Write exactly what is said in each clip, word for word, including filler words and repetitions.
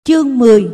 Chương mười.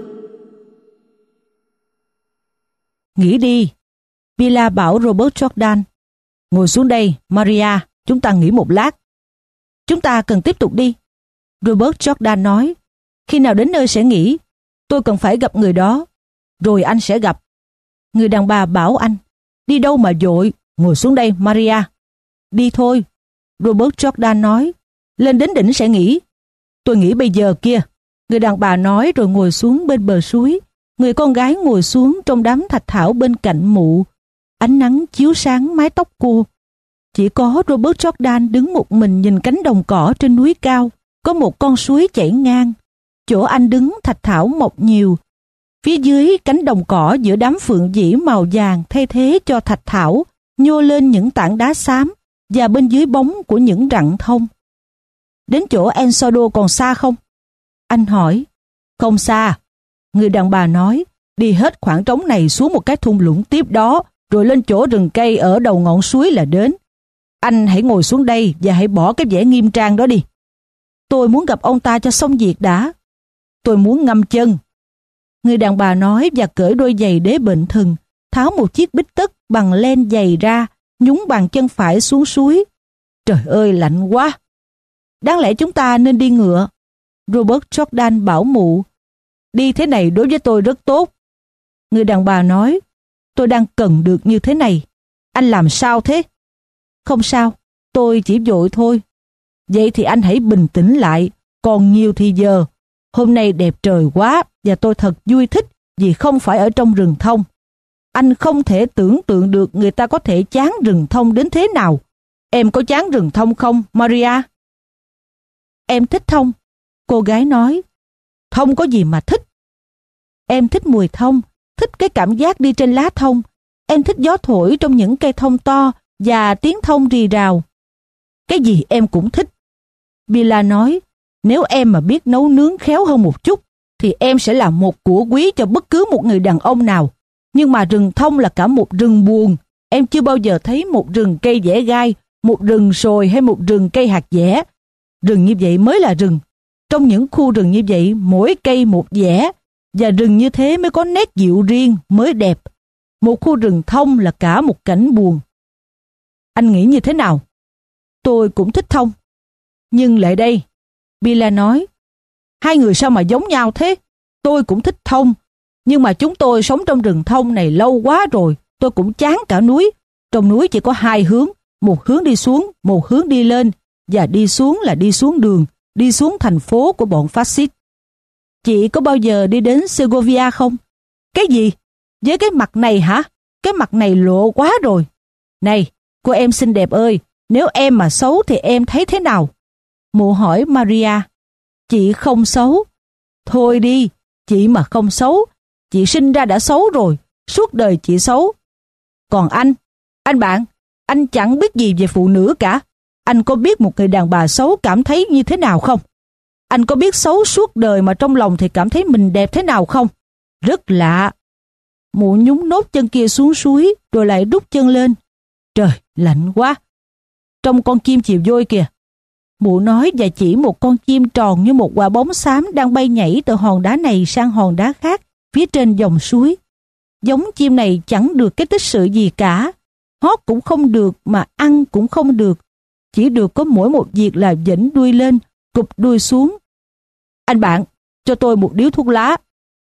Nghỉ đi, Billa bảo Robert Jordan. Ngồi xuống đây, Maria, chúng ta nghỉ một lát. Chúng ta cần tiếp tục đi. Robert Jordan nói, khi nào đến nơi sẽ nghỉ, tôi cần phải gặp người đó, rồi anh sẽ gặp. Người đàn bà bảo anh, đi đâu mà vội, ngồi xuống đây, Maria. Đi thôi, Robert Jordan nói, lên đến đỉnh sẽ nghỉ. Tôi nghỉ bây giờ kia, người đàn bà nói rồi ngồi xuống bên bờ suối. Người con gái ngồi xuống trong đám thạch thảo bên cạnh mụ. Ánh nắng chiếu sáng mái tóc cô. Chỉ có Robert Jordan đứng một mình nhìn cánh đồng cỏ trên núi cao. Có một con suối chảy ngang. Chỗ anh đứng thạch thảo mọc nhiều. Phía dưới cánh đồng cỏ giữa đám phượng dĩ màu vàng thay thế cho thạch thảo, nhô lên những tảng đá xám và bên dưới bóng của những rặng thông. Đến chỗ Ensodo còn xa không? Anh hỏi. Không xa. Người đàn bà nói, đi hết khoảng trống này xuống một cái thung lũng tiếp đó, rồi lên chỗ rừng cây ở đầu ngọn suối là đến. Anh hãy ngồi xuống đây và hãy bỏ cái vẻ nghiêm trang đó đi. Tôi muốn gặp ông ta cho xong việc đã. Tôi muốn ngâm chân. Người đàn bà nói và cởi đôi giày đế bệnh thừng, tháo một chiếc bít tất bằng len giày ra, nhúng bàn chân phải xuống suối. Trời ơi, lạnh quá. Đáng lẽ chúng ta nên đi ngựa. Robert Jordan bảo mụ. Đi thế này đối với tôi rất tốt. Người đàn bà nói, tôi đang cần được như thế này. Anh làm sao thế? Không sao, tôi chỉ vội thôi. Vậy thì anh hãy bình tĩnh lại, còn nhiều thì giờ. Hôm nay đẹp trời quá và tôi thật vui thích vì không phải ở trong rừng thông. Anh không thể tưởng tượng được người ta có thể chán rừng thông đến thế nào. Em có chán rừng thông không, Maria? Em thích thông, cô gái nói. Thông có gì mà thích? Em thích mùi thông, thích cái cảm giác đi trên lá thông. Em thích gió thổi trong những cây thông to và tiếng thông rì rào. Cái gì em cũng thích. Billa nói, nếu em mà biết nấu nướng khéo hơn một chút, thì em sẽ là một của quý cho bất cứ một người đàn ông nào. Nhưng mà rừng thông là cả một rừng buồn. Em chưa bao giờ thấy một rừng cây dẻ gai, một rừng sồi hay một rừng cây hạt dẻ. Rừng như vậy mới là rừng. Trong những khu rừng như vậy, mỗi cây một dẻ, và rừng như thế mới có nét dịu riêng, mới đẹp. Một khu rừng thông là cả một cảnh buồn. Anh nghĩ như thế nào? Tôi cũng thích thông. Nhưng lại đây, Billa nói, hai người sao mà giống nhau thế? Tôi cũng thích thông, nhưng mà chúng tôi sống trong rừng thông này lâu quá rồi, tôi cũng chán cả núi. Trong núi chỉ có hai hướng, một hướng đi xuống, một hướng đi lên, và đi xuống là đi xuống đường, đi xuống thành phố của bọn phát xít. Chị có bao giờ đi đến Segovia không? Cái gì? Với cái mặt này hả? Cái mặt này lộ quá rồi. Này, cô em xinh đẹp ơi, nếu em mà xấu thì em thấy thế nào? Mụ hỏi Maria. Chị không xấu. Thôi đi, chị mà không xấu. Chị sinh ra đã xấu rồi, suốt đời chị xấu. Còn anh, anh bạn, anh chẳng biết gì về phụ nữ cả. Anh có biết một người đàn bà xấu cảm thấy như thế nào không? Anh có biết xấu suốt đời mà trong lòng thì cảm thấy mình đẹp thế nào không? Rất lạ. Mụ nhúng nốt chân kia xuống suối rồi lại rút chân lên. Trời, lạnh quá. Trong con chim chiều vôi kìa. Mụ nói và chỉ một con chim tròn như một quả bóng xám đang bay nhảy từ hòn đá này sang hòn đá khác phía trên dòng suối. Giống chim này chẳng được cái tích sự gì cả. Hót cũng không được mà ăn cũng không được. Chỉ được có mỗi một việc là vểnh đuôi lên, cụp đuôi xuống. Anh bạn, cho tôi một điếu thuốc lá.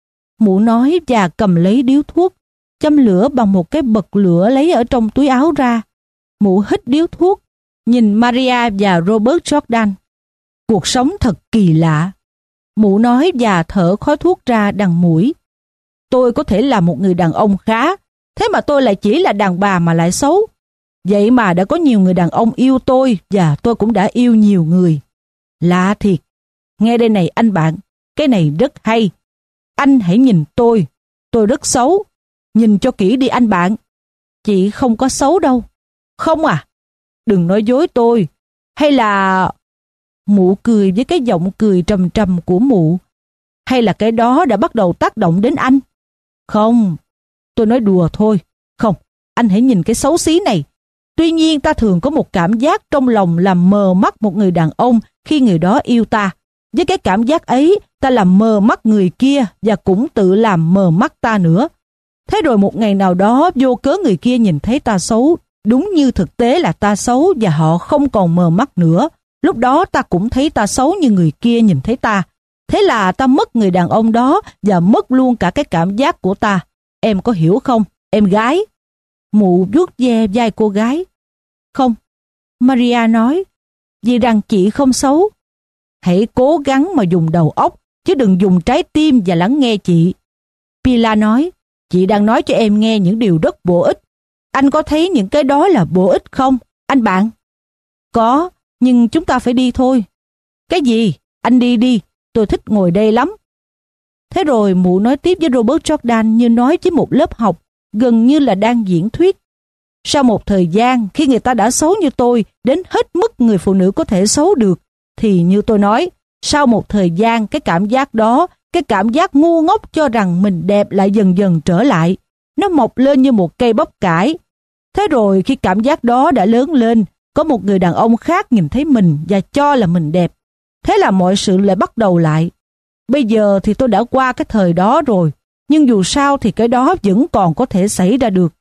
Mụ nói và cầm lấy điếu thuốc, châm lửa bằng một cái bật lửa lấy ở trong túi áo ra. Mụ hít điếu thuốc, nhìn Maria và Robert Jordan. Cuộc sống thật kỳ lạ. Mụ nói và thở khói thuốc ra đằng mũi. Tôi có thể là một người đàn ông khá, thế mà tôi lại chỉ là đàn bà mà lại xấu. Vậy mà đã có nhiều người đàn ông yêu tôi và tôi cũng đã yêu nhiều người. Lạ thiệt. Nghe đây này anh bạn, cái này rất hay. Anh hãy nhìn tôi, tôi rất xấu. Nhìn cho kỹ đi anh bạn. Chị không có xấu đâu. Không à? Đừng nói dối tôi. Hay là... Mụ cười với cái giọng cười trầm trầm của mụ. Hay là cái đó đã bắt đầu tác động đến anh? Không, tôi nói đùa thôi. Không, anh hãy nhìn cái xấu xí này. Tuy nhiên ta thường có một cảm giác trong lòng làm mờ mắt một người đàn ông khi người đó yêu ta. Với cái cảm giác ấy, ta làm mờ mắt người kia và cũng tự làm mờ mắt ta nữa. Thế rồi một ngày nào đó vô cớ người kia nhìn thấy ta xấu, đúng như thực tế là ta xấu và họ không còn mờ mắt nữa. Lúc đó ta cũng thấy ta xấu như người kia nhìn thấy ta. Thế là ta mất người đàn ông đó và mất luôn cả cái cảm giác của ta. Em có hiểu không, em gái? Mụ vuốt ve vai cô gái. Không, Maria nói, vì rằng chị không xấu. Hãy cố gắng mà dùng đầu óc, chứ đừng dùng trái tim và lắng nghe chị. Pilar nói, chị đang nói cho em nghe những điều rất bổ ích. Anh có thấy những cái đó là bổ ích không, anh bạn? Có, nhưng chúng ta phải đi thôi. Cái gì? Anh đi đi, tôi thích ngồi đây lắm. Thế rồi mụ nói tiếp với Robert Jordan như nói với một lớp học, gần như là đang diễn thuyết. Sau một thời gian, khi người ta đã xấu như tôi, đến hết mức người phụ nữ có thể xấu được, thì như tôi nói, sau một thời gian cái cảm giác đó, cái cảm giác ngu ngốc cho rằng mình đẹp lại dần dần trở lại. Nó mọc lên như một cây bắp cải. Thế rồi khi cảm giác đó đã lớn lên, có một người đàn ông khác nhìn thấy mình và cho là mình đẹp. Thế là mọi sự lại bắt đầu lại. Bây giờ thì tôi đã qua cái thời đó rồi, nhưng dù sao thì cái đó vẫn còn có thể xảy ra được.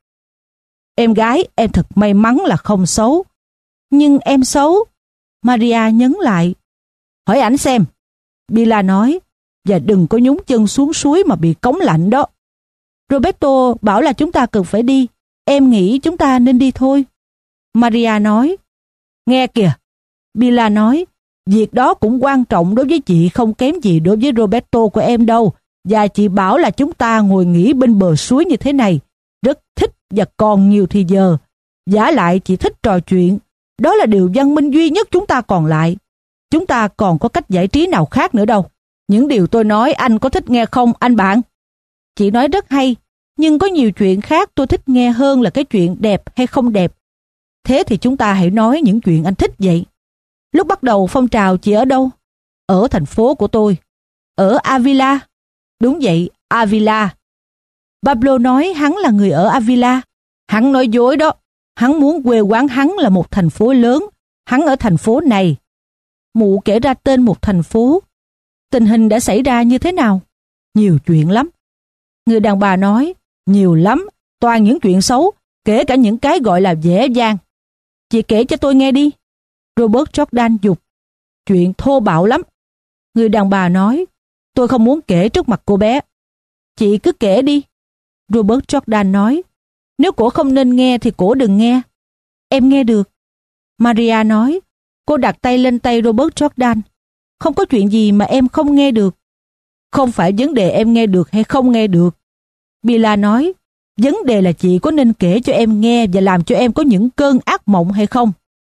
Em gái, em thật may mắn là không xấu. Nhưng em xấu. Maria nhấn lại. Hỏi ảnh xem. Pilar nói, và đừng có nhúng chân xuống suối mà bị cống lạnh đó. Roberto bảo là chúng ta cần phải đi. Em nghĩ chúng ta nên đi thôi. Maria nói. Nghe kìa. Pilar nói, việc đó cũng quan trọng đối với chị không kém gì đối với Roberto của em đâu. Và chị bảo là chúng ta ngồi nghỉ bên bờ suối như thế này. Rất thích và còn nhiều thì giờ. Vả lại chị thích trò chuyện. Đó là điều văn minh duy nhất chúng ta còn lại. Chúng ta còn có cách giải trí nào khác nữa đâu. Những điều tôi nói anh có thích nghe không anh bạn? Chị nói rất hay, nhưng có nhiều chuyện khác tôi thích nghe hơn là cái chuyện đẹp hay không đẹp. Thế thì chúng ta hãy nói những chuyện anh thích vậy. Lúc bắt đầu phong trào chị ở đâu? Ở thành phố của tôi. Ở Avila. Đúng vậy, Avila. Pablo nói hắn là người ở Avila. Hắn nói dối đó. Hắn muốn quê quán hắn là một thành phố lớn. Hắn ở thành phố này. Mụ kể ra tên một thành phố. Tình hình đã xảy ra như thế nào? Nhiều chuyện lắm. Người đàn bà nói, nhiều lắm, toàn những chuyện xấu, kể cả những cái gọi là dễ dàng. Chị kể cho tôi nghe đi. Robert Jordan giục. Chuyện thô bạo lắm. Người đàn bà nói, tôi không muốn kể trước mặt cô bé. Chị cứ kể đi. Robert Jordan nói, nếu cổ không nên nghe thì cổ đừng nghe. Em nghe được. Maria nói, cô đặt tay lên tay Robert Jordan. Không có chuyện gì mà em không nghe được. Không phải vấn đề em nghe được hay không nghe được. Pilar nói, vấn đề là chị có nên kể cho em nghe và làm cho em có những cơn ác mộng hay không.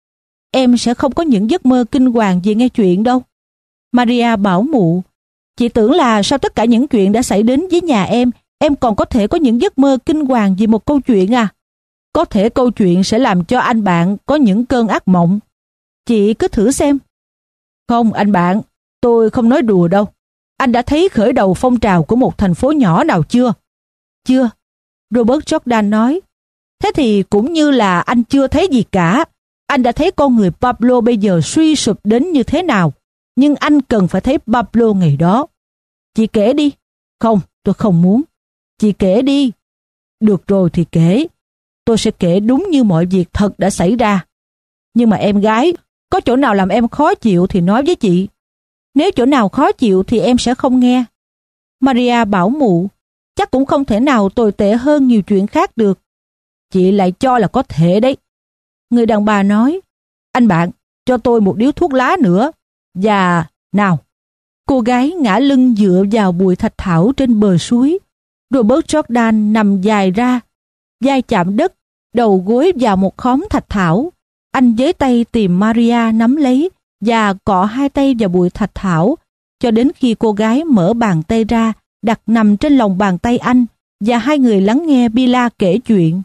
Em sẽ không có những giấc mơ kinh hoàng vì nghe chuyện đâu. Maria bảo mụ, chị tưởng là sau tất cả những chuyện đã xảy đến với nhà em, em còn có thể có những giấc mơ kinh hoàng vì một câu chuyện à? Có thể câu chuyện sẽ làm cho anh bạn có những cơn ác mộng. Chị cứ thử xem. Không anh bạn, tôi không nói đùa đâu. Anh đã thấy khởi đầu phong trào của một thành phố nhỏ nào chưa? Chưa. Robert Jordan nói. Thế thì cũng như là anh chưa thấy gì cả. Anh đã thấy con người Pablo bây giờ suy sụp đến như thế nào. Nhưng anh cần phải thấy Pablo ngày đó. Chị kể đi. Không, tôi không muốn. Chị kể đi. Được rồi thì kể. Tôi sẽ kể đúng như mọi việc thật đã xảy ra. Nhưng mà em gái, có chỗ nào làm em khó chịu thì nói với chị. Nếu chỗ nào khó chịu thì em sẽ không nghe. Maria bảo mụ, chắc cũng không thể nào tồi tệ hơn nhiều chuyện khác được. Chị lại cho là có thể đấy. Người đàn bà nói, anh bạn, cho tôi một điếu thuốc lá nữa. Và, nào. Cô gái ngã lưng dựa vào bụi thạch thảo trên bờ suối. Robert Jordan nằm dài ra, vai chạm đất, đầu gối vào một khóm thạch thảo. Anh với tay tìm Maria nắm lấy và cọ hai tay vào bụi thạch thảo cho đến khi cô gái mở bàn tay ra, đặt nằm trên lòng bàn tay anh và hai người lắng nghe Pilar kể chuyện.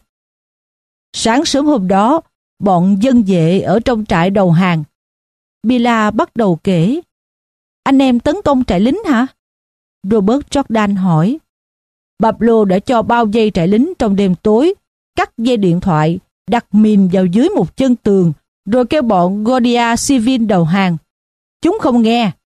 Sáng sớm hôm đó, bọn dân vệ ở trong trại đầu hàng. Pilar bắt đầu kể. Anh em tấn công trại lính hả? Robert Jordan hỏi. Pablo đã cho bao vây trại lính trong đêm tối, cắt dây điện thoại, đặt mìn vào dưới một chân tường, rồi kêu bọn Guardia Civil đầu hàng. Chúng không nghe,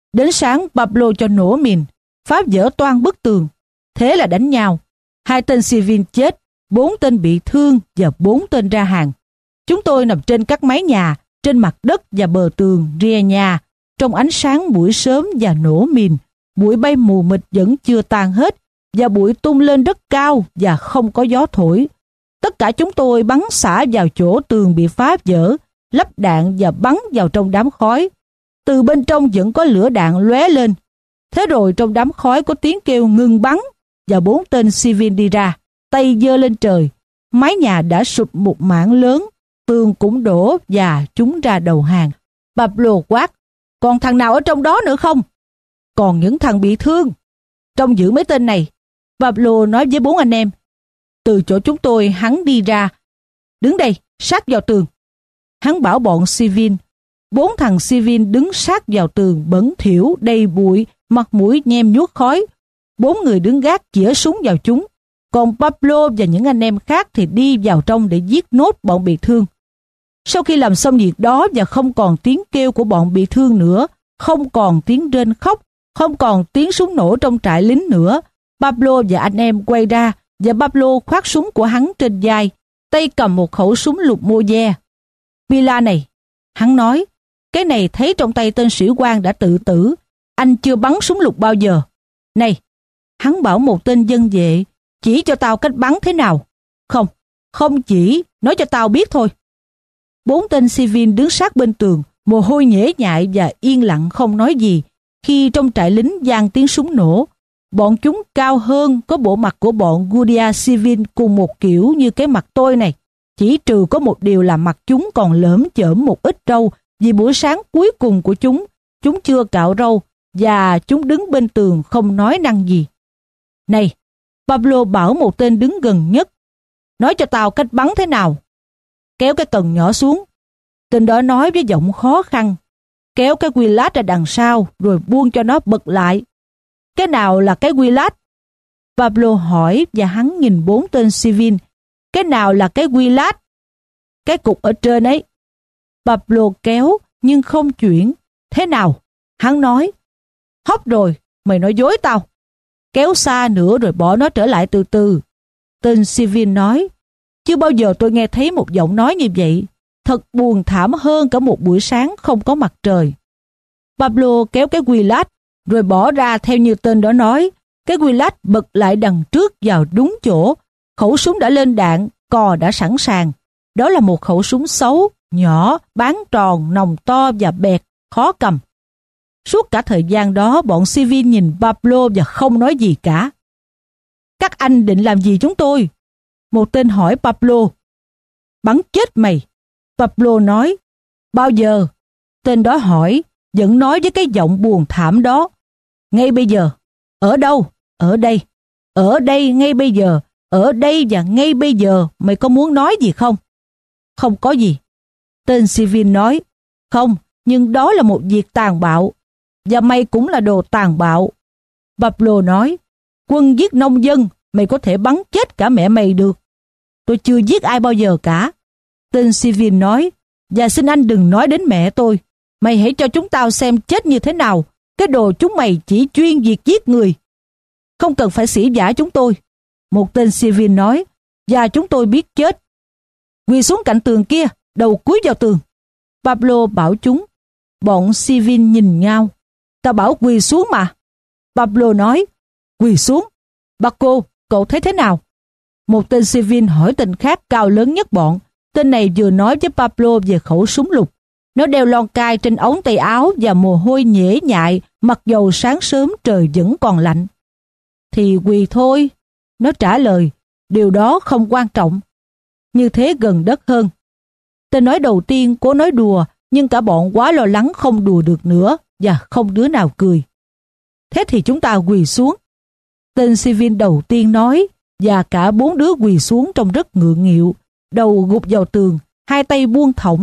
Đến sáng Pablo cho nổ mìn, phá vỡ toang bức tường. Thế là đánh nhau. Hai tên civil chết, bốn tên bị thương và bốn tên ra hàng. Chúng tôi nằm trên các mái nhà, trên mặt đất và bờ tường rìa nhà, trong ánh sáng buổi sớm và nổ mìn. Bụi bay mù mịt vẫn chưa tan hết, và bụi tung lên rất cao và không có gió thổi. Tất cả chúng tôi bắn xả vào chỗ tường bị phá vỡ, lắp đạn và bắn vào trong đám khói. Từ bên trong vẫn có lửa đạn lóe lên. Thế rồi trong đám khói có tiếng kêu ngừng bắn, và bốn tên civil đi ra, tay giơ lên trời. Mái nhà đã sụp một mảng lớn, tường cũng đổ và chúng ra đầu hàng. Pablo quát, còn thằng nào ở trong đó nữa không? Còn những thằng bị thương. Trông giữ mấy tên này. Pablo nói với bốn anh em. Từ chỗ chúng tôi hắn đi ra. Đứng đây, sát vào tường. Hắn bảo bọn civil. Bốn thằng civil đứng sát vào tường bẩn thỉu, đầy bụi, mặt mũi nhem nhuốc khói. Bốn người đứng gác chĩa súng vào chúng. Còn Pablo và những anh em khác thì đi vào trong để giết nốt bọn bị thương. Sau khi làm xong việc đó và không còn tiếng kêu của bọn bị thương nữa, không còn tiếng rên khóc, không còn tiếng súng nổ trong trại lính nữa, Pablo và anh em quay ra và Pablo khoác súng của hắn trên vai, tay cầm một khẩu súng lục Moser. Villa này, hắn nói, cái này thấy trong tay tên sĩ quan đã tự tử, anh chưa bắn súng lục bao giờ. Này, hắn bảo một tên dân vệ, chỉ cho tao cách bắn thế nào. Không, không chỉ, nói cho tao biết thôi. Bốn tên civil đứng sát bên tường, mồ hôi nhễ nhại và yên lặng không nói gì. Khi trong trại lính vang tiếng súng nổ, bọn chúng cao hơn, có bộ mặt của bọn Guardia Civil cùng một kiểu như cái mặt tôi này. Chỉ trừ có một điều là mặt chúng còn lởm chởm một ít râu, vì buổi sáng cuối cùng của chúng, chúng chưa cạo râu, và chúng đứng bên tường không nói năng gì. Này, Pablo bảo một tên đứng gần nhất, nói cho tao cách bắn thế nào. Kéo cái cần nhỏ xuống. Tên đó nói với giọng khó khăn. Kéo cái quy lát ra đằng sau, rồi buông cho nó bật lại. Cái nào là cái quy lát? Pablo hỏi và hắn nhìn bốn tên civil. Cái nào là cái quy lát? Cái cục ở trên ấy. Pablo kéo nhưng không chuyển. Thế nào? Hắn nói. Hóc rồi, mày nói dối tao. Kéo xa nữa rồi bỏ nó trở lại từ từ. Tên civil nói. Chưa bao giờ tôi nghe thấy một giọng nói như vậy. Thật buồn thảm hơn cả một buổi sáng không có mặt trời. Pablo kéo cái quy lát rồi bỏ ra theo như tên đó nói. Cái quy lát bật lại đằng trước vào đúng chỗ. Khẩu súng đã lên đạn, cò đã sẵn sàng. Đó là một khẩu súng xấu, nhỏ, bán tròn, nòng to và bẹt, khó cầm. Suốt cả thời gian đó, bọn civil nhìn Pablo và không nói gì cả. Các anh định làm gì chúng tôi? Một tên hỏi Pablo. Bắn chết mày. Pablo nói. Bao giờ? Tên đó hỏi, vẫn nói với cái giọng buồn thảm đó. Ngay bây giờ. Ở đâu? Ở đây. Ở đây ngay bây giờ. Ở đây và ngay bây giờ. Mày có muốn nói gì không? Không có gì. Tên civil nói. Không, nhưng đó là một việc tàn bạo. Và mày cũng là đồ tàn bạo. Pablo nói. Quân giết nông dân, mày có thể bắn chết cả mẹ mày được. Tôi chưa giết ai bao giờ cả. Tên civil nói. Và xin anh đừng nói đến mẹ tôi. Mày hãy cho chúng tao xem chết như thế nào. Cái đồ chúng mày chỉ chuyên việc giết người. Không cần phải sỉ vả chúng tôi. Một tên civil nói. Và chúng tôi biết chết. Quỳ xuống cạnh tường kia, đầu cúi vào tường. Pablo bảo chúng. Bọn civil nhìn nhau. Tao bảo quỳ xuống mà. Pablo nói. Quỳ xuống. Paco, cậu thấy thế nào? Một tên civil hỏi tên khác cao lớn nhất bọn. Tên này vừa nói với Pablo về khẩu súng lục. Nó đeo lon cai trên ống tay áo và mồ hôi nhễ nhại, mặc dầu sáng sớm trời vẫn còn lạnh. Thì quỳ thôi. Nó trả lời, điều đó không quan trọng. Như thế gần đất hơn. Tên nói đầu tiên cố nói đùa, nhưng cả bọn quá lo lắng không đùa được nữa và không đứa nào cười. Thế thì chúng ta quỳ xuống. Tên civil đầu tiên nói, và cả bốn đứa quỳ xuống trông rất ngượng nghịu, đầu gục vào tường, hai tay buông thõng.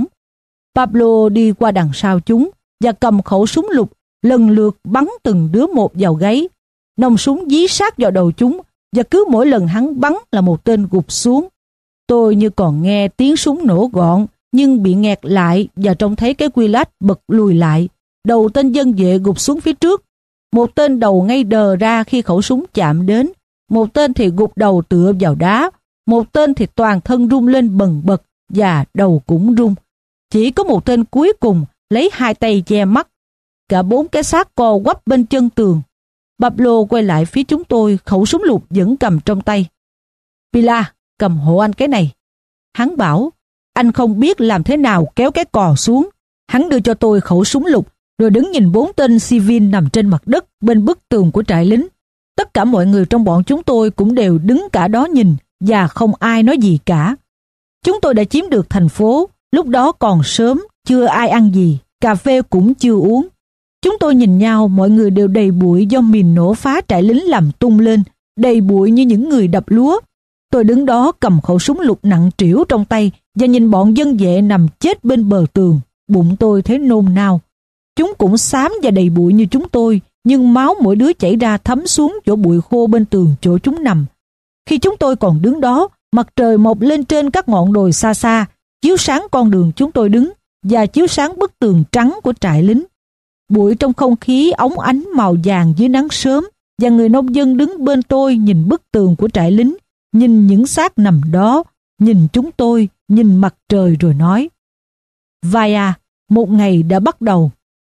Pablo đi qua đằng sau chúng và cầm khẩu súng lục, lần lượt bắn từng đứa một vào gáy. Nòng súng dí sát vào đầu chúng và cứ mỗi lần hắn bắn là một tên gục xuống. Tôi như còn nghe tiếng súng nổ gọn nhưng bị nghẹt lại và trông thấy cái quy lát bật lùi lại đầu tên dân vệ gục xuống phía trước. Một tên đầu ngay đờ ra khi khẩu súng chạm đến, một tên thì gục đầu tựa vào đá, một tên thì toàn thân rung lên bần bật và đầu cũng rung. Chỉ có một tên cuối cùng lấy hai tay che mắt. Cả bốn cái xác co quắp bên chân tường. Pablo quay lại phía chúng tôi, khẩu súng lục vẫn cầm trong tay. Pilar, cầm hộ anh cái này. Hắn bảo, anh không biết làm thế nào kéo cái cò xuống. Hắn đưa cho tôi khẩu súng lục, rồi đứng nhìn bốn tên civil nằm trên mặt đất bên bức tường của trại lính. Tất cả mọi người trong bọn chúng tôi cũng đều đứng cả đó nhìn, và không ai nói gì cả. Chúng tôi đã chiếm được thành phố, lúc đó còn sớm, chưa ai ăn gì, cà phê cũng chưa uống. Chúng tôi nhìn nhau, mọi người đều đầy bụi do mìn nổ phá trại lính làm tung lên, đầy bụi như những người đập lúa. Tôi đứng đó cầm khẩu súng lục nặng trĩu trong tay và nhìn bọn dân vệ nằm chết bên bờ tường. Bụng tôi thấy nôn nao. Chúng cũng xám và đầy bụi như chúng tôi, nhưng máu mỗi đứa chảy ra thấm xuống chỗ bụi khô bên tường chỗ chúng nằm. Khi chúng tôi còn đứng đó, mặt trời mọc lên trên các ngọn đồi xa xa, chiếu sáng con đường chúng tôi đứng và chiếu sáng bức tường trắng của trại lính. Bụi trong không khí óng ánh màu vàng dưới nắng sớm, và người nông dân đứng bên tôi nhìn bức tường của trại lính, nhìn những xác nằm đó, nhìn chúng tôi, nhìn mặt trời rồi nói: Vaya, một ngày đã bắt đầu.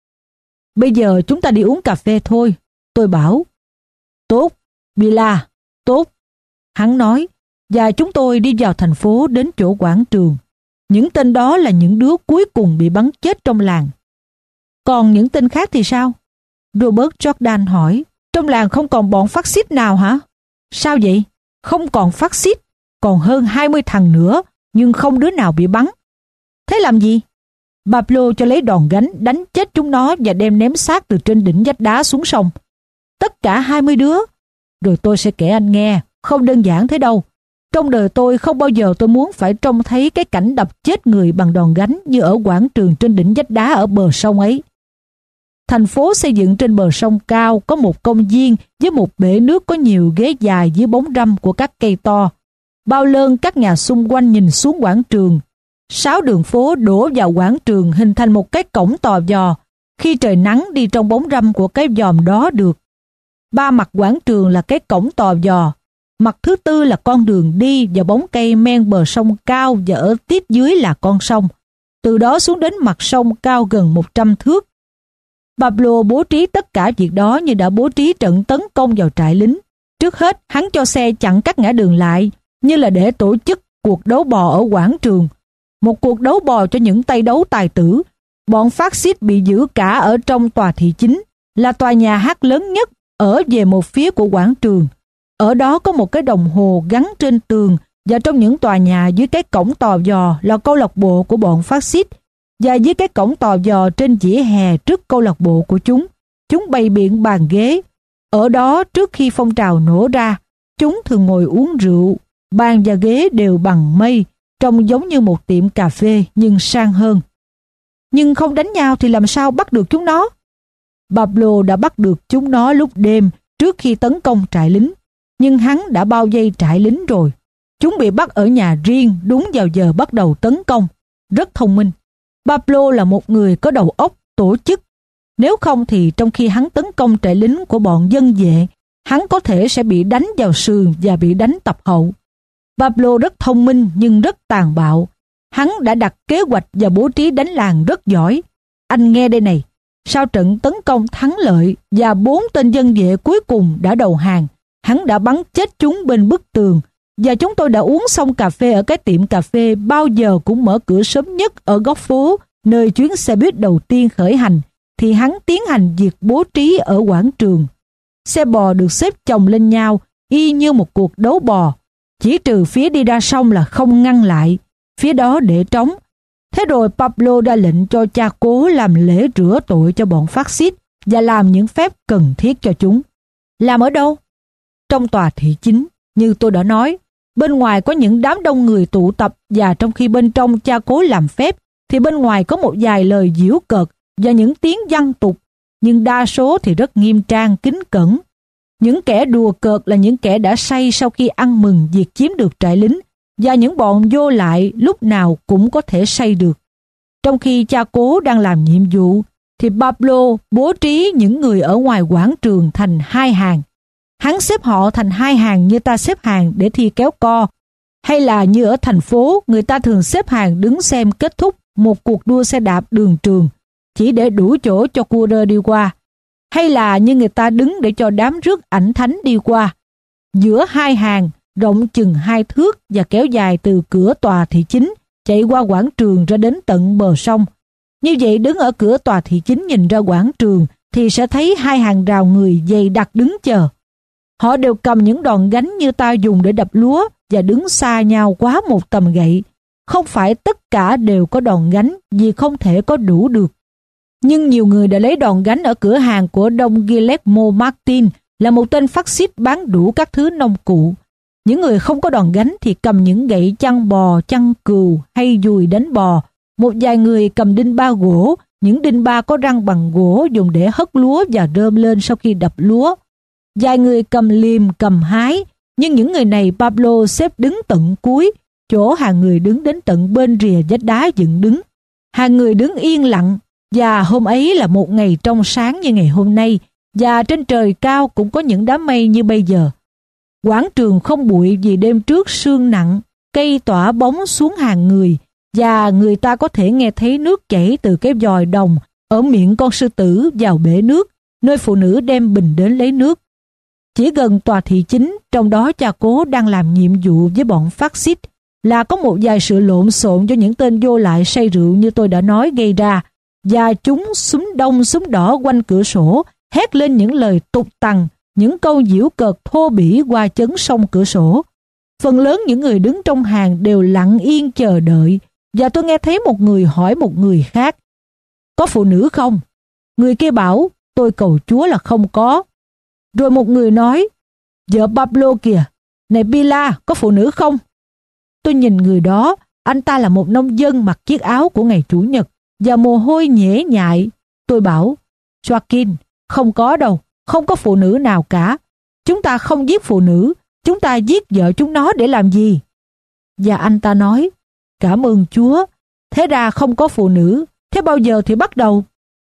Bây giờ chúng ta đi uống cà phê thôi, tôi bảo. Tốt, Pilar, tốt. Hắn nói, và chúng tôi đi vào thành phố đến chỗ quảng trường. Những tên đó là những đứa cuối cùng bị bắn chết trong làng. Còn những tên khác thì sao? Robert Jordan hỏi. Trong làng không còn bọn phát xít nào hả? Sao vậy? Không còn phát xít, còn hơn hai mươi thằng nữa, nhưng không đứa nào bị bắn. Thế làm gì? Pablo cho lấy đòn gánh đánh chết chúng nó và đem ném xác từ trên đỉnh vách đá xuống sông. Tất cả hai mươi đứa. Rồi tôi sẽ kể anh nghe, không đơn giản thế đâu. Trong đời tôi không bao giờ tôi muốn phải trông thấy cái cảnh đập chết người bằng đòn gánh như ở quảng trường trên đỉnh vách đá ở bờ sông ấy. Thành phố xây dựng trên bờ sông cao, có một công viên với một bể nước có nhiều ghế dài dưới bóng râm của các cây to. Bao lơn các nhà xung quanh nhìn xuống quảng trường. Sáu đường phố đổ vào quảng trường hình thành một cái cổng tò vò. Khi trời nắng đi trong bóng râm của cái vòm đó được. Ba mặt quảng trường là cái cổng tò vò. Mặt thứ tư là con đường đi và bóng cây men bờ sông cao, và ở tiếp dưới là con sông. Từ đó xuống đến mặt sông cao gần một trăm thước. Pablo bố trí tất cả việc đó như đã bố trí trận tấn công vào trại lính. Trước hết, hắn cho xe chặn các ngã đường lại, như là để tổ chức cuộc đấu bò ở quảng trường. Một cuộc đấu bò cho những tay đấu tài tử. Bọn phát xít bị giữ cả ở trong tòa thị chính, là tòa nhà hát lớn nhất ở về một phía của quảng trường. Ở đó có một cái đồng hồ gắn trên tường, và trong những tòa nhà dưới cái cổng tò vò là câu lạc bộ của bọn phát xít, và dưới cái cổng tò vò trên vỉa hè trước câu lạc bộ của chúng, chúng bày biện bàn ghế. Ở đó trước khi phong trào nổ ra, chúng thường ngồi uống rượu. Bàn và ghế đều bằng mây, trông giống như một tiệm cà phê nhưng sang hơn. Nhưng không đánh nhau thì làm sao bắt được chúng nó? Pablo đã bắt được chúng nó lúc đêm trước khi tấn công trại lính, nhưng hắn đã bao vây trại lính rồi. Chúng bị bắt ở nhà riêng đúng vào giờ bắt đầu tấn công. Rất thông minh. Pablo là một người có đầu óc tổ chức. Nếu không thì trong khi hắn tấn công trại lính của bọn dân vệ, hắn có thể sẽ bị đánh vào sườn và bị đánh tập hậu. Pablo rất thông minh nhưng rất tàn bạo. Hắn đã đặt kế hoạch và bố trí đánh làng rất giỏi. Anh nghe đây này, sau trận tấn công thắng lợi và bốn tên dân vệ cuối cùng đã đầu hàng, hắn đã bắn chết chúng bên bức tường, và chúng tôi đã uống xong cà phê ở cái tiệm cà phê bao giờ cũng mở cửa sớm nhất ở góc phố, nơi chuyến xe buýt đầu tiên khởi hành, thì hắn tiến hành việc bố trí ở quảng trường. Xe bò được xếp chồng lên nhau, y như một cuộc đấu bò, chỉ trừ phía đi ra sông là không ngăn lại, phía đó để trống. Thế rồi Pablo ra lệnh cho cha cố làm lễ rửa tội cho bọn phát xít và làm những phép cần thiết cho chúng. Làm ở đâu? Trong tòa thị chính, như tôi đã nói. Bên ngoài có những đám đông người tụ tập, và trong khi bên trong cha cố làm phép, thì bên ngoài có một vài lời giễu cợt và những tiếng văn tục, nhưng đa số thì rất nghiêm trang, kính cẩn. Những kẻ đùa cợt là những kẻ đã say sau khi ăn mừng việc chiếm được trại lính, và những bọn vô lại lúc nào cũng có thể say được. Trong khi cha cố đang làm nhiệm vụ, thì Pablo bố trí những người ở ngoài quảng trường thành hai hàng. Hắn xếp họ thành hai hàng như ta xếp hàng để thi kéo co, hay là như ở thành phố người ta thường xếp hàng đứng xem kết thúc một cuộc đua xe đạp đường trường, chỉ để đủ chỗ cho cua rơ đi qua, hay là như người ta đứng để cho đám rước ảnh thánh đi qua. Giữa hai hàng, rộng chừng hai thước và kéo dài từ cửa tòa thị chính, chạy qua quảng trường ra đến tận bờ sông. Như vậy đứng ở cửa tòa thị chính nhìn ra quảng trường thì sẽ thấy hai hàng rào người dày đặc đứng chờ. Họ đều cầm những đòn gánh như ta dùng để đập lúa và đứng xa nhau quá một tầm gậy. Không phải tất cả đều có đòn gánh vì không thể có đủ được. Nhưng nhiều người đã lấy đòn gánh ở cửa hàng của Don Guillermo Martin, là một tên phát xít bán đủ các thứ nông cụ. Những người không có đòn gánh thì cầm những gậy chăn bò, chăn cừu hay dùi đánh bò. Một vài người cầm đinh ba gỗ, những đinh ba có răng bằng gỗ dùng để hất lúa và rơm lên sau khi đập lúa. Vài người cầm liềm, cầm hái, nhưng những người này Pablo xếp đứng tận cuối, chỗ hàng người đứng đến tận bên rìa vách đá dựng đứng. Hàng người đứng yên lặng, và hôm ấy là một ngày trong sáng như ngày hôm nay, và trên trời cao cũng có những đám mây như bây giờ. Quảng trường không bụi vì đêm trước sương nặng, cây tỏa bóng xuống hàng người, và người ta có thể nghe thấy nước chảy từ cái vòi đồng ở miệng con sư tử vào bể nước, nơi phụ nữ đem bình đến lấy nước. Chỉ gần tòa thị chính, trong đó cha cố đang làm nhiệm vụ với bọn phát xít, là có một vài sự lộn xộn do những tên vô lại say rượu như tôi đã nói gây ra, và chúng xúm đông xúm đỏ quanh cửa sổ, hét lên những lời tục tằn, những câu giễu cợt thô bỉ qua chấn sông cửa sổ. Phần lớn những người đứng trong hàng đều lặng yên chờ đợi, và tôi nghe thấy một người hỏi một người khác: "Có phụ nữ không?" Người kia bảo: "Tôi cầu Chúa là không có." Rồi một người nói: "Vợ Pablo kìa, này Pilar, có phụ nữ không?" Tôi nhìn người đó, anh ta là một nông dân mặc chiếc áo của ngày Chủ nhật và mồ hôi nhễ nhại. Tôi bảo: "Joaquin, không có đâu, không có phụ nữ nào cả. Chúng ta không giết phụ nữ, chúng ta giết vợ chúng nó để làm gì?" Và anh ta nói: "Cảm ơn Chúa, thế ra không có phụ nữ, thế bao giờ thì bắt đầu?"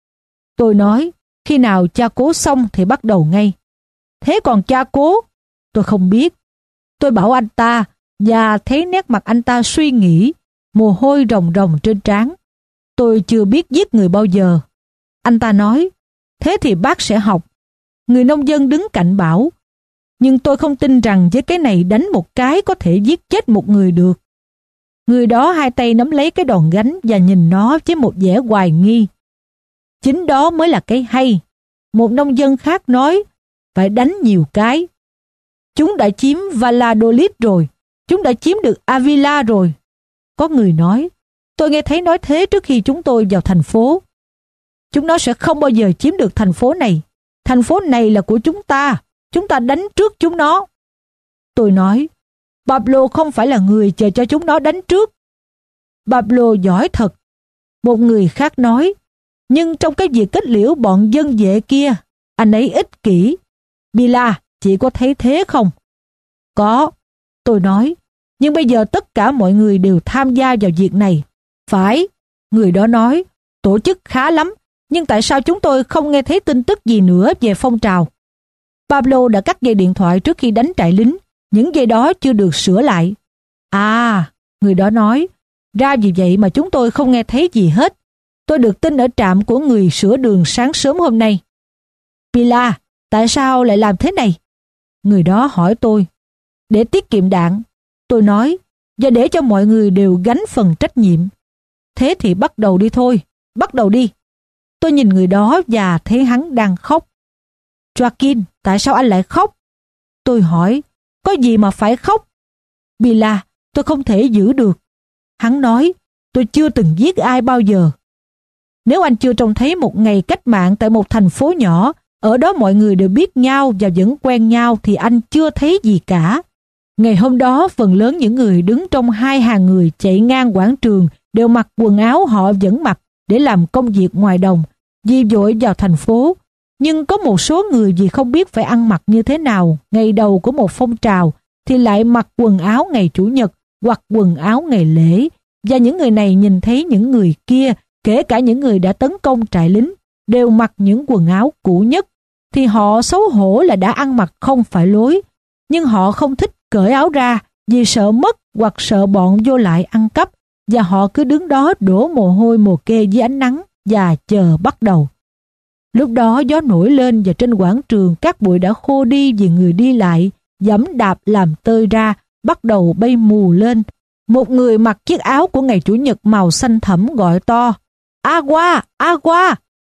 Tôi nói: "Khi nào cha cố xong thì bắt đầu ngay." "Thế còn cha cố?" "Tôi không biết." Tôi bảo anh ta, và thấy nét mặt anh ta suy nghĩ, mồ hôi ròng ròng trên trán. "Tôi chưa biết giết người bao giờ." Anh ta nói: "Thế thì bác sẽ học." Người nông dân đứng cạnh bảo: "Nhưng tôi không tin rằng với cái này đánh một cái có thể giết chết một người được." Người đó hai tay nắm lấy cái đòn gánh và nhìn nó với một vẻ hoài nghi. "Chính đó mới là cái hay." Một nông dân khác nói: "Phải đánh nhiều cái. Chúng đã chiếm Valladolid rồi, chúng đã chiếm được Avila rồi." Có người nói: "Tôi nghe thấy nói thế trước khi chúng tôi vào thành phố. Chúng nó sẽ không bao giờ chiếm được thành phố này. Thành phố này là của chúng ta, chúng ta đánh trước chúng nó." Tôi nói: "Pablo không phải là người chờ cho chúng nó đánh trước. Pablo giỏi thật." Một người khác nói: "Nhưng trong cái việc kết liễu bọn dân vệ kia, anh ấy ích kỷ. Pilar, chị có thấy thế không?" "Có." Tôi nói: "Nhưng bây giờ tất cả mọi người đều tham gia vào việc này." "Phải." Người đó nói: "Tổ chức khá lắm, nhưng tại sao chúng tôi không nghe thấy tin tức gì nữa về phong trào?" Pablo đã cắt dây điện thoại trước khi đánh trại lính, những dây đó chưa được sửa lại. "À," người đó nói, "ra vì vậy mà chúng tôi không nghe thấy gì hết. Tôi được tin ở trạm của người sửa đường sáng sớm hôm nay." "Pilar, tại sao lại làm thế này?" Người đó hỏi tôi. "Để tiết kiệm đạn." Tôi nói, "và để cho mọi người đều gánh phần trách nhiệm." "Thế thì bắt đầu đi thôi, bắt đầu đi." Tôi nhìn người đó và thấy hắn đang khóc. "Joaquin, tại sao anh lại khóc?" Tôi hỏi, "Có gì mà phải khóc?" "Pilar, tôi không thể giữ được." Hắn nói, "Tôi chưa từng giết ai bao giờ." Nếu anh chưa trông thấy một ngày cách mạng tại một thành phố nhỏ, ở đó mọi người đều biết nhau và vẫn quen nhau, thì anh chưa thấy gì cả. Ngày hôm đó, phần lớn những người đứng trong hai hàng người chạy ngang quảng trường đều mặc quần áo họ vẫn mặc để làm công việc ngoài đồng, di dội vào thành phố. Nhưng có một số người vì không biết phải ăn mặc như thế nào ngày đầu của một phong trào thì lại mặc quần áo ngày Chủ nhật hoặc quần áo ngày lễ. Và những người này nhìn thấy những người kia, kể cả những người đã tấn công trại lính, đều mặc những quần áo cũ nhất, thì họ xấu hổ là đã ăn mặc không phải lối, nhưng họ không thích cởi áo ra vì sợ mất hoặc sợ bọn vô lại ăn cắp, và họ cứ đứng đó đổ mồ hôi mồ kê dưới ánh nắng và chờ bắt đầu. Lúc đó gió nổi lên và trên quảng trường các bụi đã khô đi vì người đi lại, giẫm đạp làm tơi ra, bắt đầu bay mù lên. Một người mặc chiếc áo của ngày Chủ nhật màu xanh thẫm gọi to, Agua, Agua!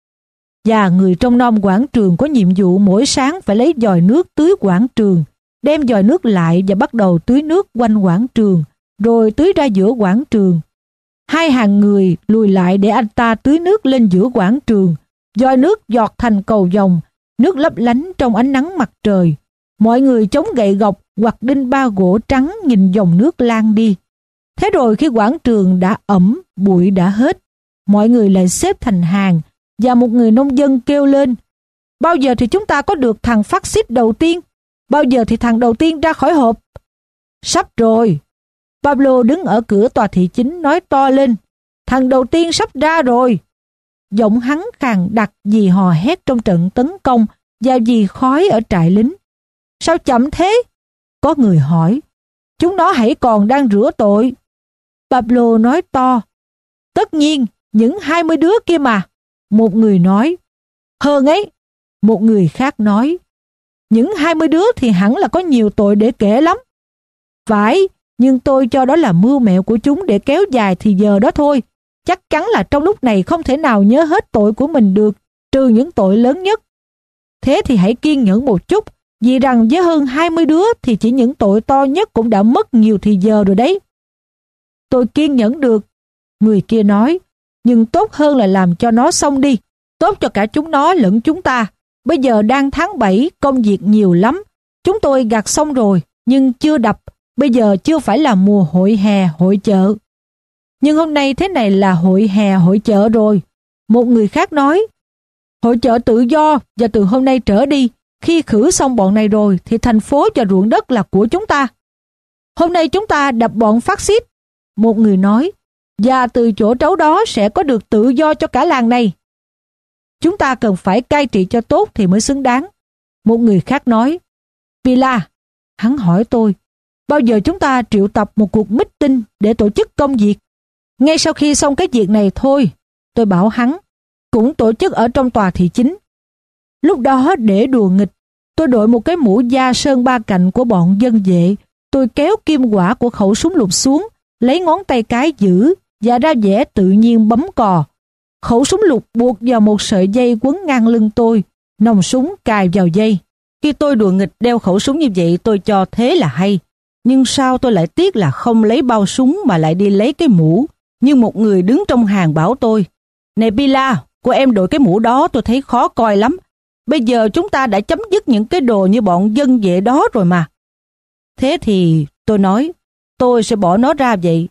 Và người trông nom quảng trường có nhiệm vụ mỗi sáng phải lấy vòi nước tưới quảng trường, đem vòi nước lại và bắt đầu tưới nước quanh quảng trường, rồi tưới ra giữa quảng trường. Hai hàng người lùi lại để anh ta tưới nước lên giữa quảng trường. Vòi nước giọt thành cầu vồng, nước lấp lánh trong ánh nắng mặt trời. Mọi người chống gậy gộc hoặc đinh ba gỗ trắng nhìn dòng nước lan đi. Thế rồi khi quảng trường đã ẩm, bụi đã hết, mọi người lại xếp thành hàng, và một người nông dân kêu lên, bao giờ thì chúng ta có được thằng phát xít đầu tiên? Bao giờ thì thằng đầu tiên ra khỏi hộp? Sắp rồi. Pablo đứng ở cửa tòa thị chính nói to lên, thằng đầu tiên sắp ra rồi. Giọng hắn khàn đặc vì hò hét trong trận tấn công và vì khói ở trại lính. Sao chậm thế? Có người hỏi. Chúng nó hãy còn đang rửa tội. Pablo nói to. Tất nhiên, những hai mươi đứa kia mà. Một người nói. Hơn ấy. Một người khác nói. Những hai mươi đứa thì hẳn là có nhiều tội để kể lắm. Phải, nhưng tôi cho đó là mưu mẹo của chúng để kéo dài thì giờ đó thôi. Chắc chắn là trong lúc này không thể nào nhớ hết tội của mình được, trừ những tội lớn nhất. Thế thì hãy kiên nhẫn một chút, vì rằng với hơn hai mươi đứa thì chỉ những tội to nhất cũng đã mất nhiều thì giờ rồi đấy. Tôi kiên nhẫn được, người kia nói, nhưng tốt hơn là làm cho nó xong đi, tốt cho cả chúng nó lẫn chúng ta. Bây giờ đang tháng bảy, công việc nhiều lắm. Chúng tôi gặt xong rồi, nhưng chưa đập. Bây giờ chưa phải là mùa hội hè, hội chợ. Nhưng hôm nay thế này là hội hè, hội chợ rồi. Một người khác nói, hội chợ tự do và từ hôm nay trở đi, khi khử xong bọn này rồi thì thành phố và ruộng đất là của chúng ta. Hôm nay chúng ta đập bọn phát xít. Một người nói, và từ chỗ trấu đó sẽ có được tự do cho cả làng này. Chúng ta cần phải cai trị cho tốt thì mới xứng đáng. Một người khác nói, Pilar, hắn hỏi tôi, bao giờ chúng ta triệu tập một cuộc meeting để tổ chức công việc? Ngay sau khi xong cái việc này thôi, tôi bảo hắn, cũng tổ chức ở trong tòa thị chính. Lúc đó để đùa nghịch, tôi đội một cái mũ da sơn ba cạnh của bọn dân vệ, tôi kéo kim quả của khẩu súng lục xuống, lấy ngón tay cái giữ và ra vẻ tự nhiên bấm cò. Khẩu súng lục buộc vào một sợi dây quấn ngang lưng tôi, nòng súng cài vào dây. Khi tôi đùa nghịch đeo khẩu súng như vậy tôi cho thế là hay. Nhưng sao tôi lại tiếc là không lấy bao súng mà lại đi lấy cái mũ. Nhưng một người đứng trong hàng bảo tôi, này Pilar, cô em đội cái mũ đó tôi thấy khó coi lắm. Bây giờ chúng ta đã chấm dứt những cái đồ như bọn dân vệ đó rồi mà. Thế thì tôi nói, tôi sẽ bỏ nó ra vậy.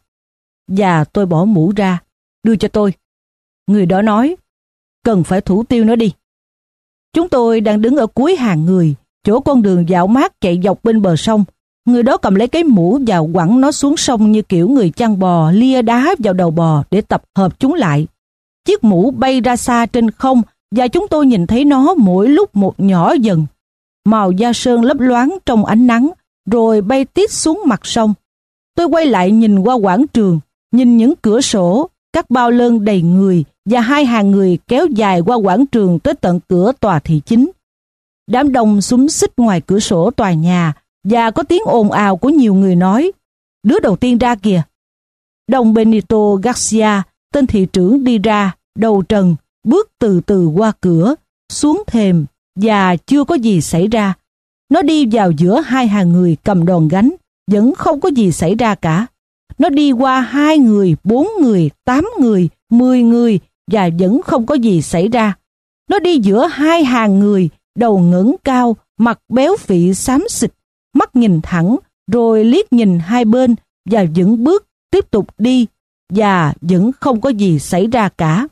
Và tôi bỏ mũ ra, đưa cho tôi. Người đó nói, cần phải thủ tiêu nó đi. Chúng tôi đang đứng ở cuối hàng người, chỗ con đường dạo mát chạy dọc bên bờ sông. Người đó cầm lấy cái mũ và quẳng nó xuống sông như kiểu người chăn bò lia đá vào đầu bò để tập hợp chúng lại. Chiếc mũ bay ra xa trên không và chúng tôi nhìn thấy nó mỗi lúc một nhỏ dần. Màu da sơn lấp loáng trong ánh nắng rồi bay tít xuống mặt sông. Tôi quay lại nhìn qua quảng trường, nhìn những cửa sổ, các bao lơn đầy người và hai hàng người kéo dài qua quảng trường tới tận cửa tòa thị chính. Đám đông xúm xít ngoài cửa sổ tòa nhà và có tiếng ồn ào của nhiều người nói, đứa đầu tiên ra kìa. Don Benito Garcia, tên thị trưởng đi ra, đầu trần, bước từ từ qua cửa, xuống thềm và chưa có gì xảy ra. Nó đi vào giữa hai hàng người cầm đòn gánh, vẫn không có gì xảy ra cả. Nó đi qua hai người, bốn người, tám người, mười người và vẫn không có gì xảy ra. Nó đi giữa hai hàng người, đầu ngẩng cao, mặt béo phị xám xịt, mắt nhìn thẳng, rồi liếc nhìn hai bên và vẫn bước tiếp tục đi và vẫn không có gì xảy ra cả.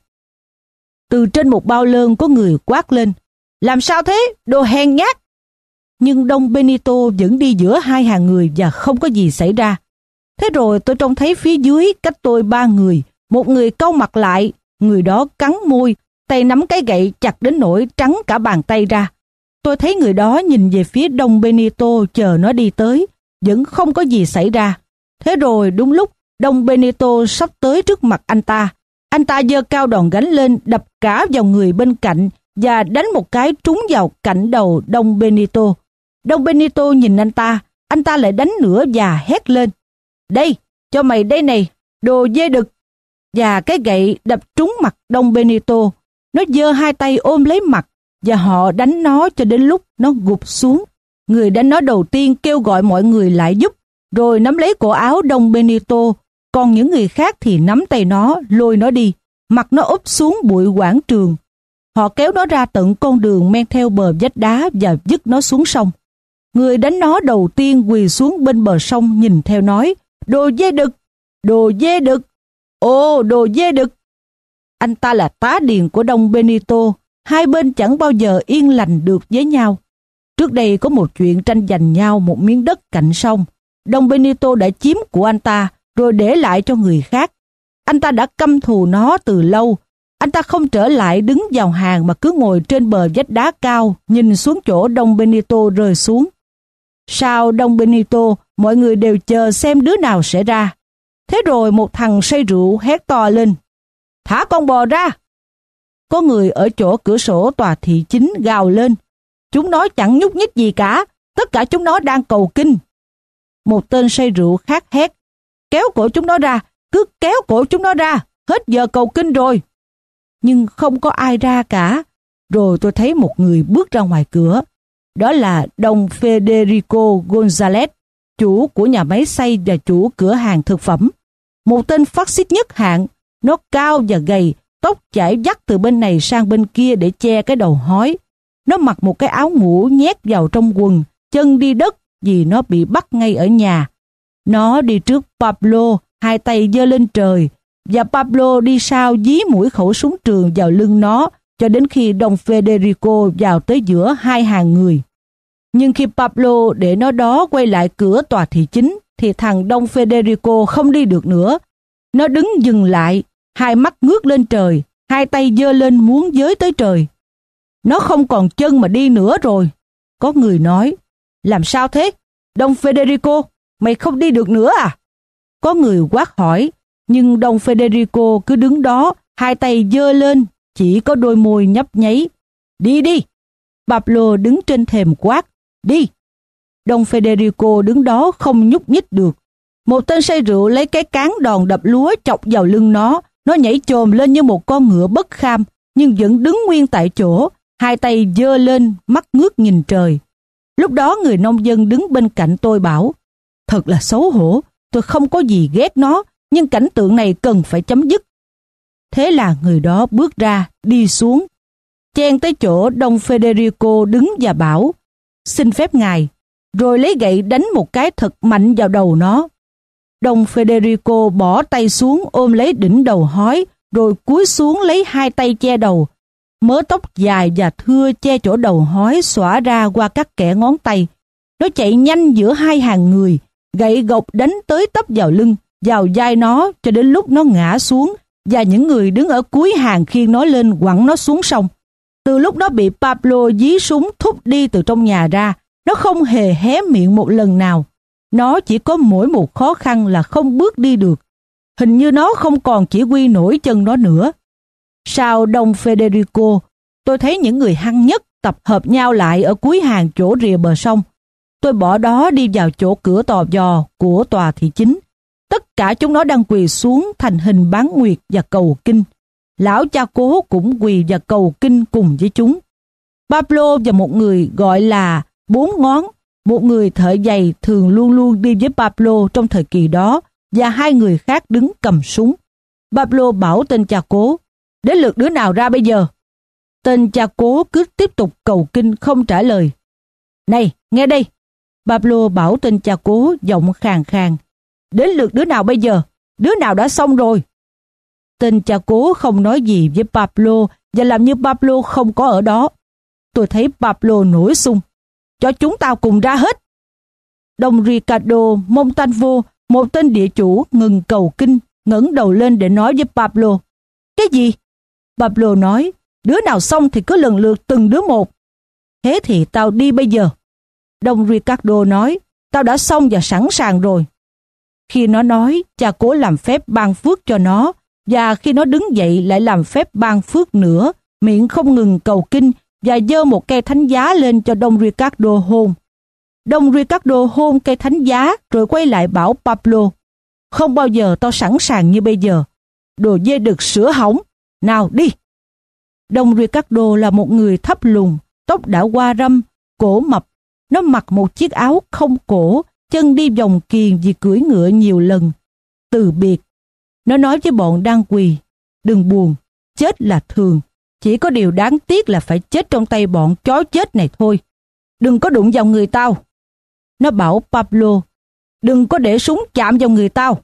Từ trên một bao lơn có người quát lên, làm sao thế, đồ hèn nhát. Nhưng Don Benito vẫn đi giữa hai hàng người và không có gì xảy ra. Thế rồi tôi trông thấy phía dưới cách tôi ba người, một người cau mặt lại, người đó cắn môi, tay nắm cái gậy chặt đến nỗi trắng cả bàn tay ra. Tôi thấy người đó nhìn về phía Don Benito chờ nó đi tới, vẫn không có gì xảy ra. Thế rồi đúng lúc Don Benito sắp tới trước mặt anh ta, anh ta giơ cao đòn gánh lên đập cả vào người bên cạnh và đánh một cái trúng vào cạnh đầu Don Benito. Don Benito nhìn anh ta, anh ta lại đánh nữa và hét lên: "Đây, cho mày đây này, đồ dê đực!" Và cái gậy đập trúng mặt Don Benito. Nó giơ hai tay ôm lấy mặt và họ đánh nó cho đến lúc nó gục xuống. Người đánh nó đầu tiên kêu gọi mọi người lại giúp, rồi nắm lấy cổ áo Don Benito, còn những người khác thì nắm tay nó, lôi nó đi. Mặt nó úp xuống bụi quảng trường. Họ kéo nó ra tận con đường men theo bờ vách đá và vứt nó xuống sông. Người đánh nó đầu tiên quỳ xuống bên bờ sông nhìn theo nói: "Đồ dê đực! Đồ dê đực! Ồ, đồ dê đực!" Anh ta là tá điền của Don Benito. Hai bên chẳng bao giờ yên lành được với nhau. Trước đây có một chuyện tranh giành nhau một miếng đất cạnh sông. Don Benito đã chiếm của anh ta rồi để lại cho người khác. Anh ta đã căm thù nó từ lâu. Anh ta không trở lại đứng vào hàng mà cứ ngồi trên bờ vách đá cao nhìn xuống chỗ Don Benito rơi xuống. Sau Don Benito, mọi người đều chờ xem đứa nào sẽ ra. Thế rồi một thằng say rượu hét to lên: "Thả con bò ra!" Có người ở chỗ cửa sổ tòa thị chính gào lên: "Chúng nó chẳng nhúc nhích gì cả, tất cả chúng nó đang cầu kinh." Một tên say rượu khác hét: "Kéo cổ chúng nó ra, cứ kéo cổ chúng nó ra, hết giờ cầu kinh rồi." Nhưng không có ai ra cả. Rồi tôi thấy một người bước ra ngoài cửa. Đó là Don Federico González, chủ của nhà máy xay và chủ cửa hàng thực phẩm. Một tên phát xít nhất hạng. Nó cao và gầy, tóc chải vắt từ bên này sang bên kia để che cái đầu hói. Nó mặc một cái áo ngủ nhét vào trong quần, chân đi đất vì nó bị bắt ngay ở nhà. Nó đi trước Pablo, hai tay giơ lên trời, và Pablo đi sau dí mũi khẩu súng trường vào lưng nó cho đến khi Don Federico vào tới giữa hai hàng người. Nhưng khi Pablo để nó đó quay lại cửa tòa thị chính thì thằng Don Federico không đi được nữa. Nó đứng dừng lại, hai mắt ngước lên trời, hai tay giơ lên muốn giới tới trời. "Nó không còn chân mà đi nữa rồi." Có người nói: "Làm sao thế? Don Federico, mày không đi được nữa à?" Có người quát hỏi, nhưng Don Federico cứ đứng đó, hai tay giơ lên, chỉ có đôi môi nhấp nháy. "Đi đi!" Pablo đứng trên thềm quát: "Đi!" Don Federico đứng đó không nhúc nhích được. Một tên say rượu lấy cái cán đòn đập lúa chọc vào lưng nó. Nó nhảy chồm lên như một con ngựa bất kham, nhưng vẫn đứng nguyên tại chỗ, hai tay giơ lên, mắt ngước nhìn trời. Lúc đó người nông dân đứng bên cạnh tôi bảo: "Thật là xấu hổ, tôi không có gì ghét nó, nhưng cảnh tượng này cần phải chấm dứt." Thế là người đó bước ra, đi xuống, chen tới chỗ Don Federico đứng và bảo: "Xin phép ngài," rồi lấy gậy đánh một cái thật mạnh vào đầu nó. Don Federico bỏ tay xuống ôm lấy đỉnh đầu hói, rồi cúi xuống lấy hai tay che đầu. Mớ tóc dài và thưa che chỗ đầu hói xõa ra qua các kẽ ngón tay. Nó chạy nhanh giữa hai hàng người, gậy gộc đánh tới tấp vào lưng, vào vai nó cho đến lúc nó ngã xuống, và những người đứng ở cuối hàng khiêng nó lên quẳng nó xuống sông. Từ lúc nó bị Pablo dí súng thúc đi từ trong nhà ra, nó không hề hé miệng một lần nào. Nó chỉ có mỗi một khó khăn là không bước đi được. Hình như nó không còn chỉ huy nổi chân nó nữa. Sau Don Federico, tôi thấy những người hăng nhất tập hợp nhau lại ở cuối hàng chỗ rìa bờ sông. Tôi bỏ đó đi vào chỗ cửa tò vò của tòa thị chính. Tất cả chúng nó đang quỳ xuống thành hình bán nguyệt và cầu kinh. Lão cha cố cũng quỳ và cầu kinh cùng với chúng. Pablo và một người gọi là Bốn Ngón, một người thợ giày thường luôn luôn đi với Pablo trong thời kỳ đó, và hai người khác đứng cầm súng. Pablo bảo tên cha cố: "Đến lượt đứa nào ra bây giờ?" Tên cha cố cứ tiếp tục cầu kinh không trả lời. "Này, nghe đây!" Pablo bảo tên cha cố giọng khàn khàn: "Đến lượt đứa nào bây giờ? Đứa nào đã xong rồi?" Tên cha cố không nói gì với Pablo và làm như Pablo không có ở đó. Tôi thấy Pablo nổi xung: "Cho chúng tao cùng ra hết!" Don Ricardo Montalvo, một tên địa chủ ngừng cầu kinh, ngẩng đầu lên để nói với Pablo: "Cái gì?" Pablo nói: Đứa nào xong thì cứ lần lượt từng đứa một. Thế thì tao đi bây giờ. Đông Ricardo nói, tao đã xong và sẵn sàng rồi. Khi nó nói, cha cố làm phép ban phước cho nó, và khi nó đứng dậy lại làm phép ban phước nữa, miệng không ngừng cầu kinh và giơ một cây thánh giá lên cho Đông Ricardo hôn. Đông Ricardo hôn cây thánh giá rồi quay lại bảo Pablo, không bao giờ tao sẵn sàng như bây giờ. Đồ dê đực sữa hỏng, nào đi. Đông Ricardo là một người thấp lùn, tóc đã qua râm, cổ mập. Nó mặc một chiếc áo không cổ, chân đi vòng kiềng vì cưỡi ngựa nhiều lần. Từ biệt, nó nói với bọn đang quỳ, đừng buồn, chết là thường. Chỉ có điều đáng tiếc là phải chết trong tay bọn chó chết này thôi. Đừng có đụng vào người tao. Nó bảo Pablo, đừng có để súng chạm vào người tao.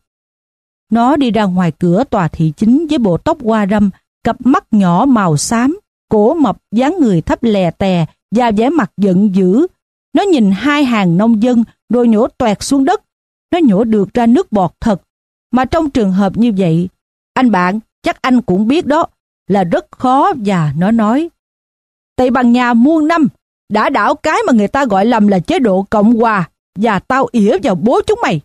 Nó đi ra ngoài cửa tòa thị chính với bộ tóc hoa râm, cặp mắt nhỏ màu xám, cổ mập, dáng người thấp lè tè và vẻ mặt giận dữ. Nó nhìn hai hàng nông dân rồi nhổ toẹt xuống đất. Nó nhổ được ra nước bọt thật. Mà trong trường hợp như vậy, anh bạn, chắc anh cũng biết đó, là rất khó. Và nó nói, Tây Ban Nha muôn năm đã đảo cái mà người ta gọi lầm là chế độ Cộng hòa, và tao ỉa vào bố chúng mày.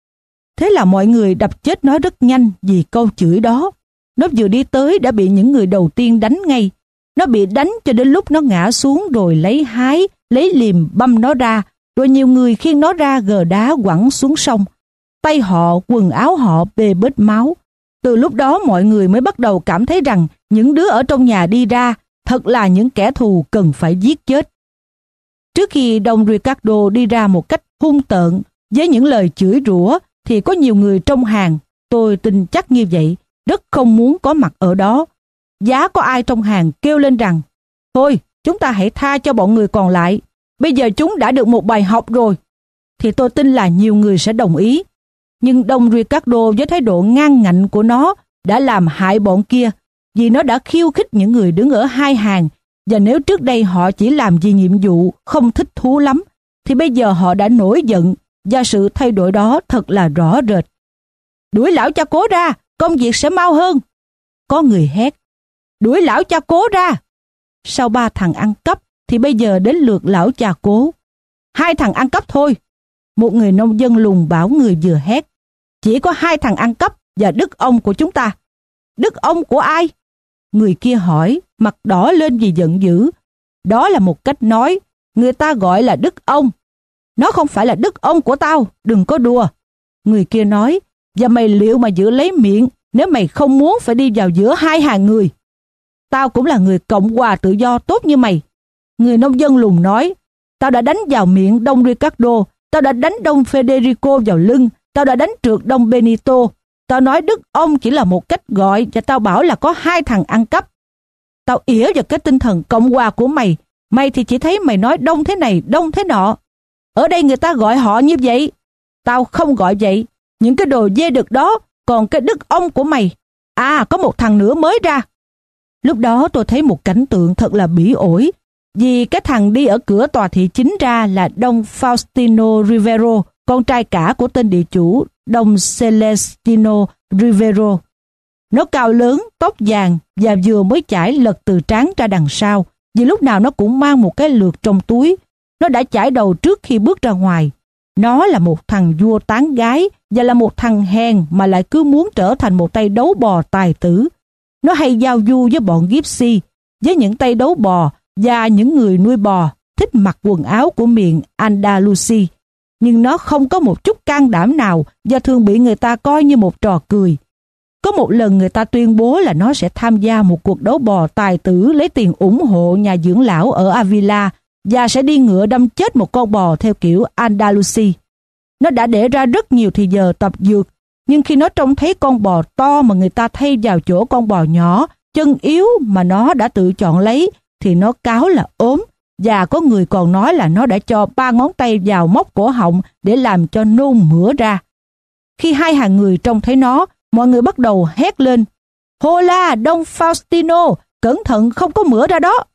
Thế là mọi người đập chết nó rất nhanh vì câu chửi đó. Nó vừa đi tới đã bị những người đầu tiên đánh ngay. Nó bị đánh cho đến lúc nó ngã xuống rồi lấy hái, lấy liềm băm nó ra, rồi nhiều người khiêng nó ra gờ đá quẳng xuống sông. Tay họ, quần áo họ bê bết máu. Từ lúc đó mọi người mới bắt đầu cảm thấy rằng những đứa ở trong nhà đi ra thật là những kẻ thù cần phải giết chết. Trước khi Don Ricardo đi ra một cách hung tợn với những lời chửi rủa, thì có nhiều người trong hàng, tôi tin chắc như vậy, rất không muốn có mặt ở đó. Giá có ai trong hàng kêu lên rằng, thôi chúng ta hãy tha cho bọn người còn lại, bây giờ chúng đã được một bài học rồi, thì tôi tin là nhiều người sẽ đồng ý. Nhưng Don Ricardo với thái độ ngang ngạnh của nó đã làm hại bọn kia, vì nó đã khiêu khích những người đứng ở hai hàng, và nếu trước đây họ chỉ làm vì nhiệm vụ không thích thú lắm, thì bây giờ họ đã nổi giận, và sự thay đổi đó thật là rõ rệt. Đuổi lão cha cố ra, công việc sẽ mau hơn. Có người hét, đuổi lão cha cố ra. Sau ba thằng ăn cắp thì bây giờ đến lượt lão cha cố. Hai thằng ăn cắp thôi. Một người nông dân lùn bảo người vừa hét, chỉ có hai thằng ăn cắp và đức ông của chúng ta. Đức ông của ai? Người kia hỏi, mặt đỏ lên vì giận dữ. Đó là một cách nói, người ta gọi là đức ông. Nó không phải là đức ông của tao, đừng có đùa. Người kia nói, và mày liệu mà giữ lấy miệng nếu mày không muốn phải đi vào giữa hai hàng người. Tao cũng là người Cộng hòa tự do tốt như mày. Người nông dân lùn nói, tao đã đánh vào miệng Don Ricardo, tao đã đánh Don Federico vào lưng, tao đã đánh trượt Don Benito. Tao nói đức ông chỉ là một cách gọi, và tao bảo là có hai thằng ăn cắp. Tao ỉa vào cái tinh thần Cộng hòa của mày. Mày thì chỉ thấy mày nói đông thế này, đông thế nọ. Ở đây người ta gọi họ như vậy. Tao không gọi vậy. Những cái đồ dê đực đó, còn cái đức ông của mày. À, có một thằng nữa mới ra. Lúc đó tôi thấy một cảnh tượng thật là bỉ ổi. Vì cái thằng đi ở cửa tòa thị chính ra là Don Faustino Rivero, con trai cả của tên địa chủ Don Celestino Rivero. Nó cao lớn, tóc vàng và vừa mới chải lật từ trán ra đằng sau, vì lúc nào nó cũng mang một cái lược trong túi. Nó đã chải đầu trước khi bước ra ngoài. Nó là một thằng vua tán gái và là một thằng hèn mà lại cứ muốn trở thành một tay đấu bò tài tử. Nó hay giao du với bọn Gypsy, với những tay đấu bò và những người nuôi bò thích mặc quần áo của miền Andalusia. Nhưng nó không có một chút can đảm nào và thường bị người ta coi như một trò cười. Có một lần người ta tuyên bố là nó sẽ tham gia một cuộc đấu bò tài tử lấy tiền ủng hộ nhà dưỡng lão ở Avila và sẽ đi ngựa đâm chết một con bò theo kiểu Andalusia. Nó đã để ra rất nhiều thì giờ tập dược, nhưng khi nó trông thấy con bò to mà người ta thay vào chỗ con bò nhỏ, chân yếu mà nó đã tự chọn lấy, thì nó cáo là ốm, và có người còn nói là nó đã cho ba ngón tay vào móc cổ họng để làm cho nôn mửa ra. Khi hai hàng người trông thấy nó, mọi người bắt đầu hét lên, Hola, Don Faustino, cẩn thận không có mửa ra đó.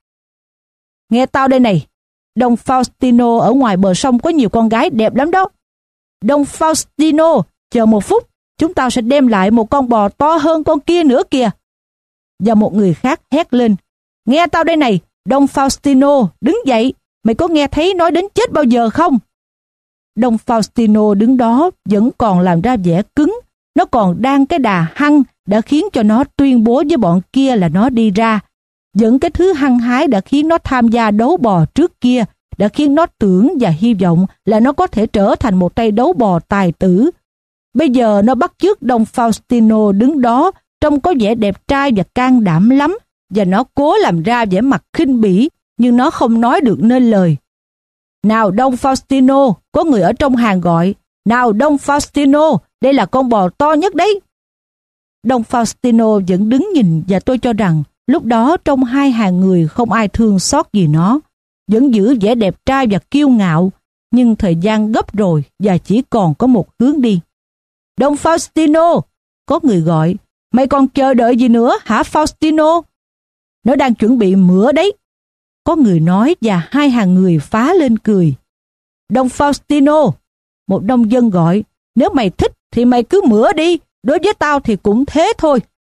Nghe tao đây này, Don Faustino ở ngoài bờ sông có nhiều con gái đẹp lắm đó. Don Faustino, chờ một phút, chúng tao sẽ đem lại một con bò to hơn con kia nữa kìa. Và một người khác hét lên, Nghe tao đây này, Don Faustino, đứng dậy. Mày có nghe thấy nói đến chết bao giờ không? Don Faustino đứng đó vẫn còn làm ra vẻ cứng. Nó còn đang cái đà hăng đã khiến cho nó tuyên bố với bọn kia là nó đi ra. Vẫn cái thứ hăng hái đã khiến nó tham gia đấu bò trước kia, đã khiến nó tưởng và hy vọng là nó có thể trở thành một tay đấu bò tài tử. Bây giờ nó bắt chước Don Faustino đứng đó, trông có vẻ đẹp trai và can đảm lắm, và nó cố làm ra vẻ mặt khinh bỉ, nhưng nó không nói được nên lời. Nào Don Faustino, có người ở trong hàng gọi. Nào Don Faustino, đây là con bò to nhất đấy. Don Faustino vẫn đứng nhìn, và tôi cho rằng lúc đó trong hai hàng người không ai thương xót gì nó. Vẫn giữ vẻ đẹp trai và kiêu ngạo, nhưng thời gian gấp rồi và chỉ còn có một hướng đi. Don Faustino, có người gọi. Mày còn chờ đợi gì nữa hả Faustino? Nó đang chuẩn bị mửa đấy. Có người nói, và hai hàng người phá lên cười. Don Faustino, một nông dân gọi. Nếu mày thích thì mày cứ mửa đi. Đối với tao thì cũng thế thôi.